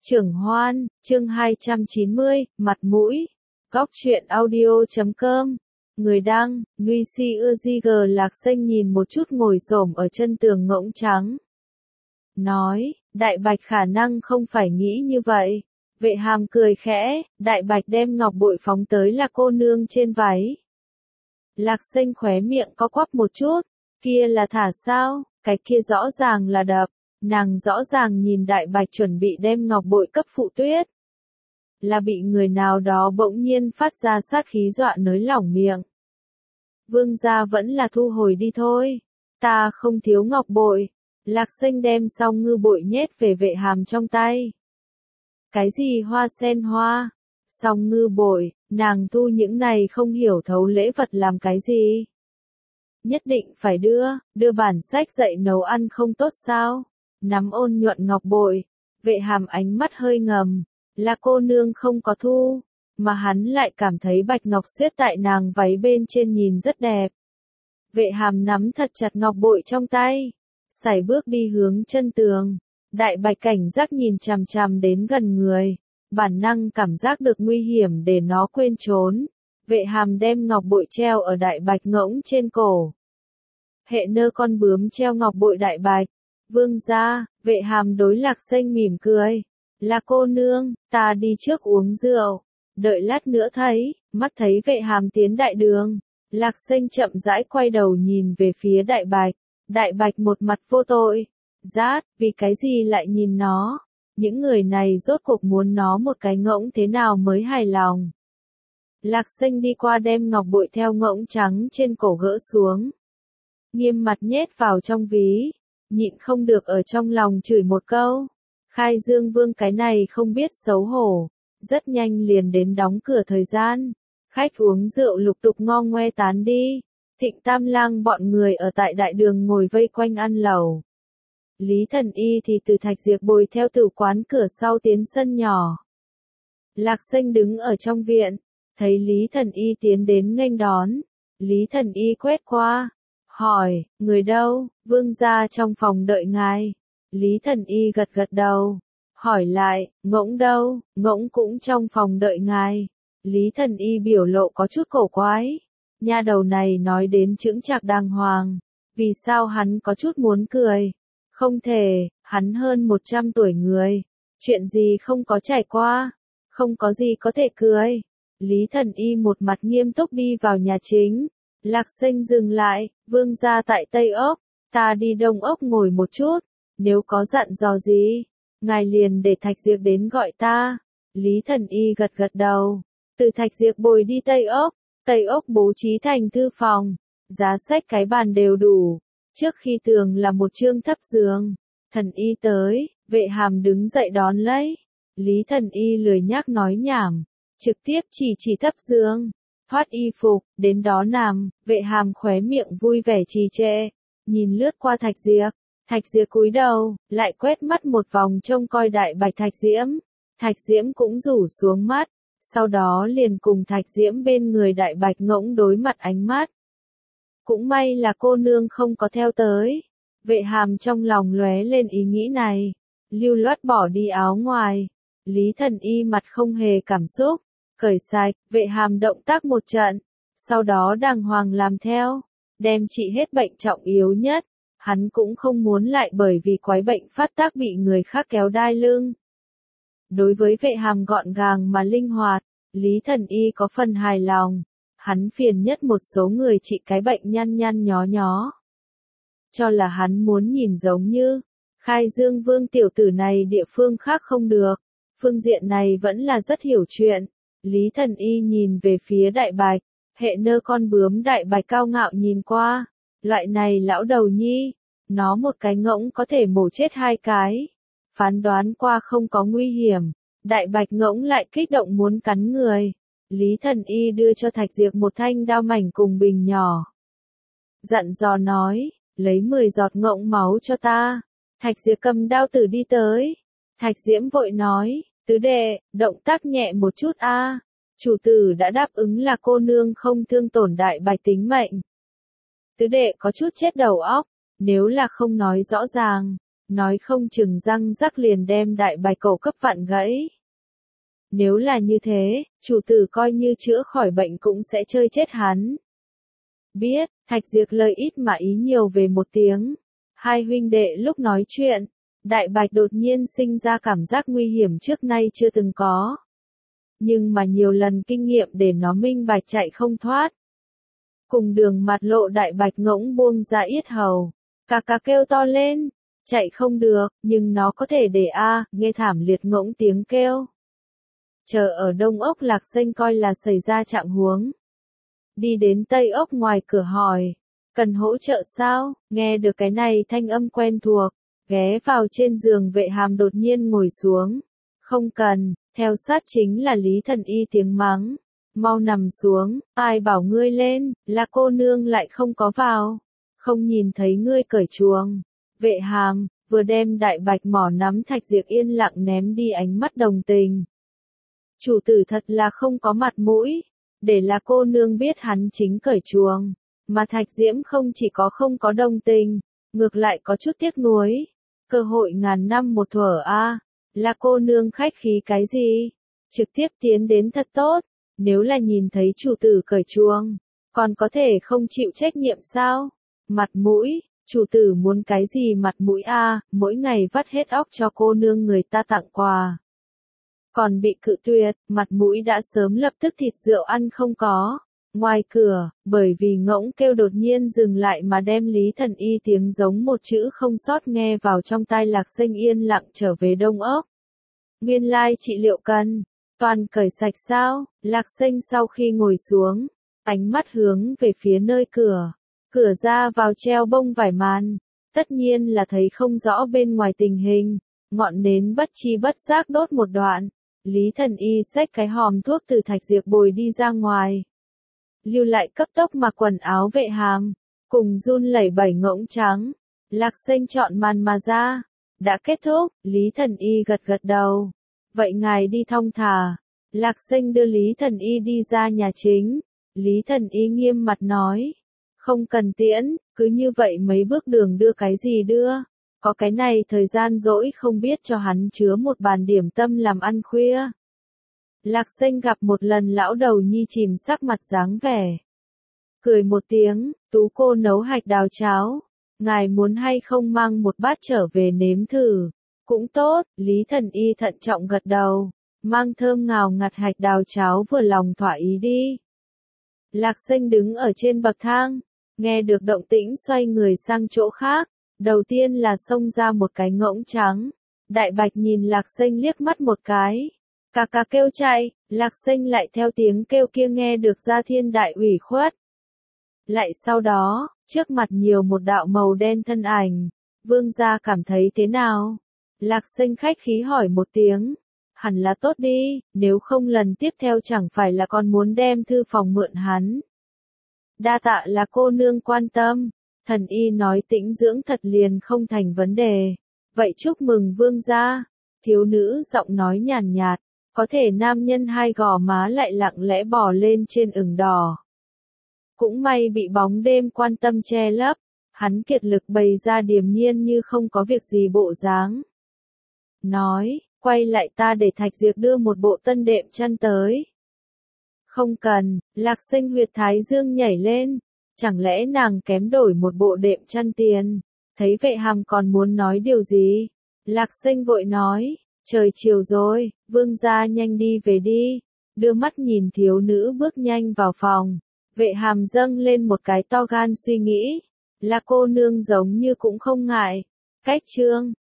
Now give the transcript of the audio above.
Trưởng Hoan, chương 290, mặt mũi. Góc truyện audio.com. Người đăng, Nuisi Ư Lạc Xanh nhìn một chút ngồi xổm ở chân tường ngỗng trắng. Nói, Đại Bạch khả năng không phải nghĩ như vậy. Vệ Hàm cười khẽ, Đại Bạch đem ngọc bội phóng tới là cô nương trên váy. Lạc Xanh khóe miệng có quắp một chút, kia là thả sao, cái kia rõ ràng là đập. Nàng rõ ràng nhìn Đại Bạch chuẩn bị đem ngọc bội cấp Phụ Tuyết. Là bị người nào đó bỗng nhiên phát ra sát khí dọa nới lỏng miệng. Vương gia vẫn là thu hồi đi thôi. Ta không thiếu ngọc bội. Lạc Xanh đem xong ngư bội nhét về Vệ Hàm trong tay. Cái gì hoa sen hoa? Xong ngư bội, nàng thu những này không hiểu thấu lễ vật làm cái gì? Nhất định phải đưa bản sách dạy nấu ăn không tốt sao? Nắm ôn nhuận ngọc bội, Vệ Hàm ánh mắt hơi ngầm, là cô nương không có thu, mà hắn lại cảm thấy bạch ngọc xuyết tại nàng váy bên trên nhìn rất đẹp. Vệ Hàm nắm thật chặt ngọc bội trong tay, sải bước đi hướng chân tường. Đại Bạch cảnh giác nhìn chằm chằm đến gần người, bản năng cảm giác được nguy hiểm để nó quên trốn. Vệ Hàm đem ngọc bội treo ở Đại Bạch ngỗng trên cổ. Hệ nơ con bướm treo ngọc bội Đại Bạch. Vương gia, Vệ Hàm đối Lạc Xanh mỉm cười. Là cô nương, ta đi trước uống rượu. Đợi lát nữa thấy, mắt thấy Vệ Hàm tiến đại đường. Lạc Xanh chậm rãi quay đầu nhìn về phía Đại Bạch. Đại Bạch một mặt vô tội. Rát, vì cái gì lại nhìn nó? Những người này rốt cuộc muốn nó một cái ngỗng thế nào mới hài lòng? Lạc Xanh đi qua đem ngọc bội theo ngỗng trắng trên cổ gỡ xuống. Nghiêm mặt nhét vào trong ví. Nhịn không được ở trong lòng chửi một câu. Khai Dương Vương cái này không biết xấu hổ. Rất nhanh liền đến đóng cửa thời gian. Khách uống rượu lục tục ngo ngoe tán đi. Thịnh Tam Lang bọn người ở tại đại đường ngồi vây quanh ăn lẩu. Lý Thần Y thì từ Thạch Diệp bồi theo tử quán cửa sau tiến sân nhỏ. Lạc Xanh đứng ở trong viện. Thấy Lý Thần Y tiến đến nghênh đón. Lý Thần Y quét qua. Hỏi, người đâu? Vương gia trong phòng đợi ngài. Lý Thần Y gật gật đầu. Hỏi lại, ngỗng đâu? Ngỗng cũng trong phòng đợi ngài. Lý Thần Y biểu lộ có chút cổ quái. Nha đầu này nói đến chững chạc đàng hoàng. Vì sao hắn có chút muốn cười? Không thể, hắn hơn 100 tuổi người. Chuyện gì không có trải qua? Không có gì có thể cười. Lý Thần Y một mặt nghiêm túc đi vào nhà chính. Lạc Xanh dừng lại, vương gia tại Tây Ốc, ta đi Đông Ốc ngồi một chút, nếu có dặn dò gì, ngài liền để Thạch Diệp đến gọi ta. Lý Thần Y gật gật đầu, từ Thạch Diệp bồi đi Tây Ốc bố trí thành thư phòng, giá sách cái bàn đều đủ, trước khi tường là một chương thấp giường. Thần Y tới, Vệ Hàm đứng dậy đón lấy, Lý Thần Y lười nhác nói nhảm, trực tiếp chỉ thấp giường. Thoát y phục, đến đó nằm, Vệ Hàm khóe miệng vui vẻ trì trệ, nhìn lướt qua Thạch Diệp cúi đầu, lại quét mắt một vòng trông coi Đại Bạch Thạch Diễm cũng rủ xuống mắt, sau đó liền cùng Thạch Diễm bên người Đại Bạch ngỗng đối mặt ánh mắt. Cũng may là cô nương không có theo tới, Vệ Hàm trong lòng lóe lên ý nghĩ này, lưu loát bỏ đi áo ngoài, Lý Thần Y mặt không hề cảm xúc. Cởi sạch, Vệ Hàm động tác một trận, sau đó đàng hoàng làm theo, đem trị hết bệnh trọng yếu nhất, hắn cũng không muốn lại bởi vì quái bệnh phát tác bị người khác kéo đai lưng. Đối với Vệ Hàm gọn gàng mà linh hoạt, Lý Thần Y có phần hài lòng, hắn phiền nhất một số người trị cái bệnh nhăn nhăn nhó nhó. Cho là hắn muốn nhìn giống như, Khai Dương Vương tiểu tử này địa phương khác không được, phương diện này vẫn là rất hiểu chuyện. Lý Thần Y nhìn về phía Đại Bạch, hệ nơ con bướm Đại Bạch cao ngạo nhìn qua, loại này lão đầu nhi, nó một cái ngỗng có thể mổ chết 2 cái, phán đoán qua không có nguy hiểm, Đại Bạch ngỗng lại kích động muốn cắn người, Lý Thần Y đưa cho Thạch Diệp một thanh đao mảnh cùng bình nhỏ. Dặn dò nói, lấy 10 giọt ngỗng máu cho ta, Thạch Diệp cầm đao tử đi tới, Thạch Diễm vội nói. Tứ đệ, động tác nhẹ một chút a. Chủ tử đã đáp ứng là cô nương không thương tổn Đại Bạch tính mệnh. Tứ đệ có chút chết đầu óc, nếu là không nói rõ ràng, nói không chừng răng rắc liền đem đại bạch cổ cấp vặn gãy. Nếu là như thế, chủ tử coi như chữa khỏi bệnh cũng sẽ chơi chết hắn. Biết, Thạch Diệp lời ít mà ý nhiều về một tiếng. Hai huynh đệ lúc nói chuyện, đại bạch đột nhiên sinh ra cảm giác nguy hiểm trước nay chưa từng có. Nhưng mà nhiều lần kinh nghiệm để nó minh bạch chạy không thoát. Cùng đường mặt lộ đại bạch ngỗng buông ra yết hầu. Cà cà kêu to lên, chạy không được, nhưng nó có thể để nghe thảm liệt ngỗng tiếng kêu. Chờ ở Đông Ốc Lạc Xanh coi là xảy ra trạng huống. Đi đến Tây Ốc ngoài cửa hỏi, cần hỗ trợ sao, nghe được cái này thanh âm quen thuộc, ghé vào trên giường Vệ Hàm đột nhiên ngồi xuống. Không cần, theo sát chính là Lý Thần Y tiếng mắng. Mau nằm xuống, ai bảo ngươi lên, là cô nương lại không có vào. Không nhìn thấy ngươi cởi chuồng. Vệ Hàm, vừa đem đại bạch mỏ nắm Thạch Diệp yên lặng ném đi ánh mắt đồng tình. Chủ tử thật là không có mặt mũi, để là cô nương biết hắn chính cởi chuồng, mà Thạch Diễm không chỉ có không có đồng tình, ngược lại có chút tiếc nuối. Cơ hội ngàn năm một thuở là cô nương khách khí cái gì? Trực tiếp tiến đến thật tốt, nếu là nhìn thấy chủ tử cởi chuồng, còn có thể không chịu trách nhiệm sao? Mặt mũi, chủ tử muốn cái gì mặt mũi mỗi ngày vắt hết óc cho cô nương người ta tặng quà. Còn bị cự tuyệt, mặt mũi đã sớm lập tức thịt rượu ăn không có. Ngoài cửa, bởi vì ngỗng kêu đột nhiên dừng lại mà đem Lý Thần Y tiếng giống một chữ không sót nghe vào trong tai Lạc Xanh yên lặng trở về Đông Ốc. Nguyên lai trị liệu cần, toàn cởi sạch sao? Lạc Xanh sau khi ngồi xuống, ánh mắt hướng về phía nơi cửa ra vào treo bông vải màn, tất nhiên là thấy không rõ bên ngoài tình hình, ngọn nến bất chi bất giác đốt một đoạn. Lý Thần Y xách cái hòm thuốc từ Thạch Diệp bồi đi ra ngoài. Lưu lại cấp tốc mặc quần áo Vệ Hàm, cùng run lẩy bẩy ngỗng trắng. Lạc Xanh chọn màn mà ra. Đã kết thúc, Lý Thần Y gật gật đầu. Vậy ngài đi thong thả. Lạc Xanh đưa Lý Thần Y đi ra nhà chính. Lý Thần Y nghiêm mặt nói. Không cần tiễn, cứ như vậy mấy bước đường đưa cái gì đưa. Có cái này thời gian rỗi không biết cho hắn chứa một bàn điểm tâm làm ăn khuya. Lạc Xanh gặp một lần lão đầu nhi chìm sắc mặt dáng vẻ. Cười một tiếng, tú cô nấu hạch đào cháo. Ngài muốn hay không mang một bát trở về nếm thử. Cũng tốt, Lý Thần Y thận trọng gật đầu. Mang thơm ngào ngạt hạch đào cháo vừa lòng thỏa ý đi. Lạc Xanh đứng ở trên bậc thang. Nghe được động tĩnh xoay người sang chỗ khác. Đầu tiên là xông ra một cái ngỗng trắng. Đại bạch nhìn Lạc Xanh liếc mắt một cái. Cà cà kêu chạy, Lạc Xanh lại theo tiếng kêu kia nghe được ra thiên đại ủy khuất. Lại sau đó, trước mặt nhiều một đạo màu đen thân ảnh. Vương gia cảm thấy thế nào? Lạc Xanh khách khí hỏi một tiếng. Hẳn là tốt đi, nếu không lần tiếp theo chẳng phải là còn muốn đem thư phòng mượn hắn. Đa tạ là cô nương quan tâm. Thần Y nói tĩnh dưỡng thật liền không thành vấn đề. Vậy chúc mừng vương gia. Thiếu nữ giọng nói nhàn nhạt. Có thể nam nhân hai gò má lại lặng lẽ bò lên trên ửng đỏ. Cũng may bị bóng đêm quan tâm che lấp. Hắn kiệt lực bày ra điềm nhiên như không có việc gì bộ dáng. Nói, quay lại ta để Thạch Diệp đưa một bộ tân đệm chăn tới. Không cần, Lạc Xanh huyệt thái dương nhảy lên. Chẳng lẽ nàng kém đổi một bộ đệm chăn tiền? Thấy Vệ Hàm còn muốn nói điều gì? Lạc Xanh vội nói, trời chiều rồi, vương gia nhanh đi về đi. Đưa mắt nhìn thiếu nữ bước nhanh vào phòng. Vệ Hàm dâng lên một cái to gan suy nghĩ. Là cô nương giống như cũng không ngại. Cách chương